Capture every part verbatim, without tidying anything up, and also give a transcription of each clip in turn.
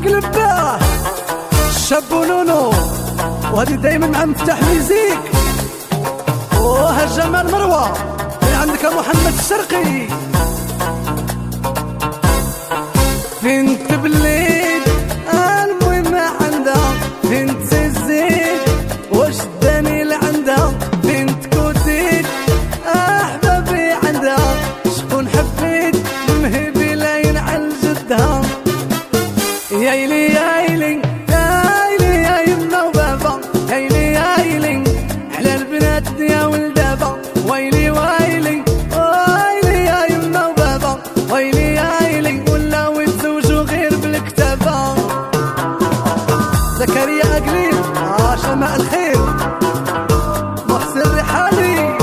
قلباه الشاب ونونو، وهذه دايما مع مفتاح ميزيك. وها جمال مروه اللي عندك محمد الشرقي. بنت بليد المهمة عندها، بنت الزين واش داني لعندها، بنت كوتيت احبابي عندها، شكون حبيت مهبي لاين على جدها. يايلي يايلي يايلي يا يما وبابا، يايلي يايلي على البنات يا ولدابا، ويلي ويلي ويلي يا يما وبابا، ويلي يايلي ولاو يتزوجوا غير بالكتابة. زكريا أقليل آه شماء الخير، محسن الرحالي.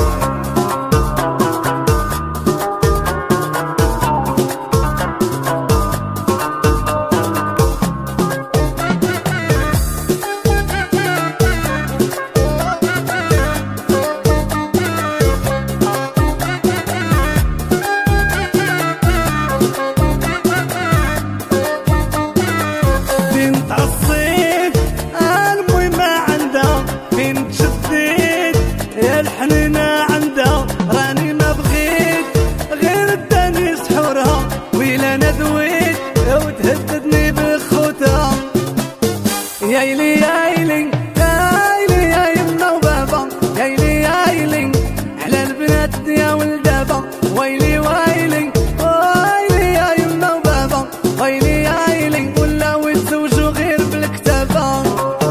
الحنينة عندها راني ما بغيت غير الداني سحورها، ويلا ندويت وتهددني بخوتها. يايلي يايلي يايلي يا يما وبابا، يايلي يايلي على البنات يا ولدابا، ويلي ويلي ويلي يا يما وبابا، ويلي يايلي ولاو يتزوجوا غير بالكتابة.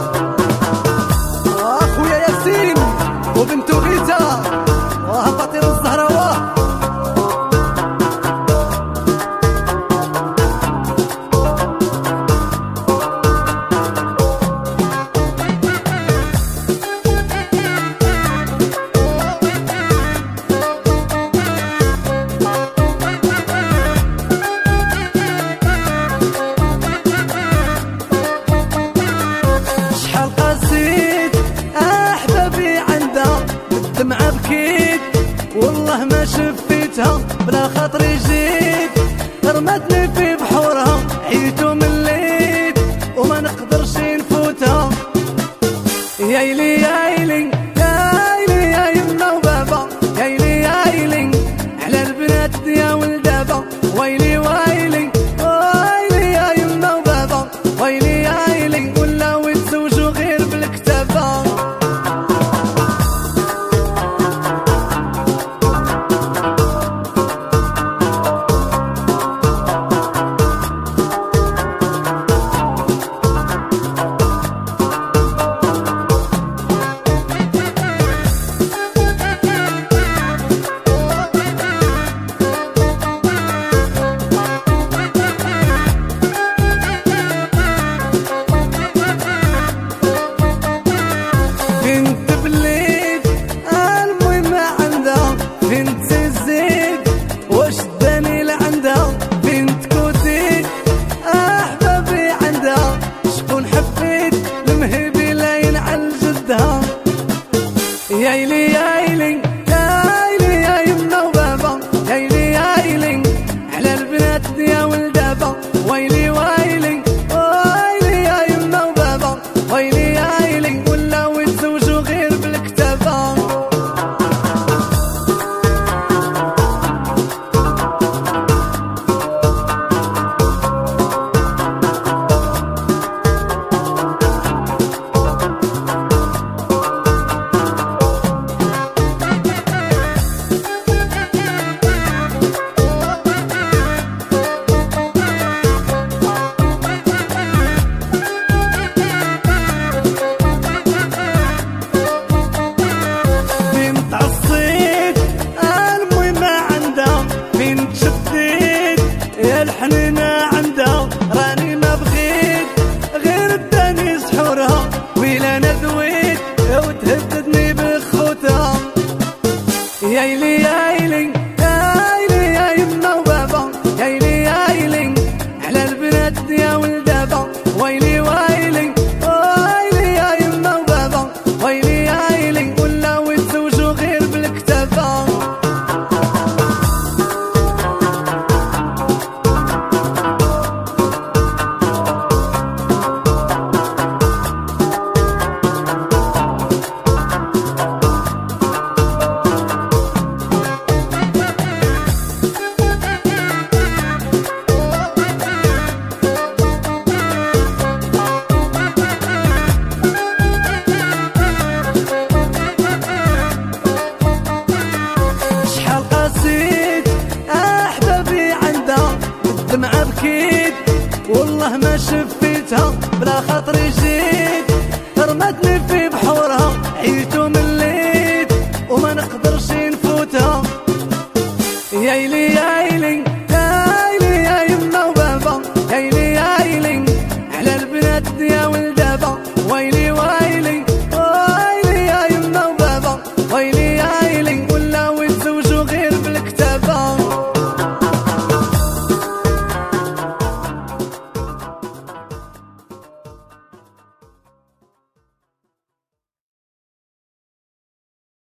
اخويا ياسين وبنتو غيتا وها فاطمة الزهراوة. شحال قاسيت احبابي عندها، بالدمعة بكيت والله ما شفيتها، بلا خاطري جيت رمتني في بحورها، عيت ومليت وما نقدرش نفوتها. يايلي يايلي يايلي يا يما وبابا، يايلي يايلي على البنات يا ولدابا، ويلي ويلي ويلي يا يما وبابا، ويلي يايلي ولاو يتزوجوا غير بالكتابة. اكيد والله ما شفيتها بلا خاطر يزيد. رمتني في بحورها عيت ومليت وما نقدرش نفوتها. يايلي يايلي يايلي يا يما وبابا يايلي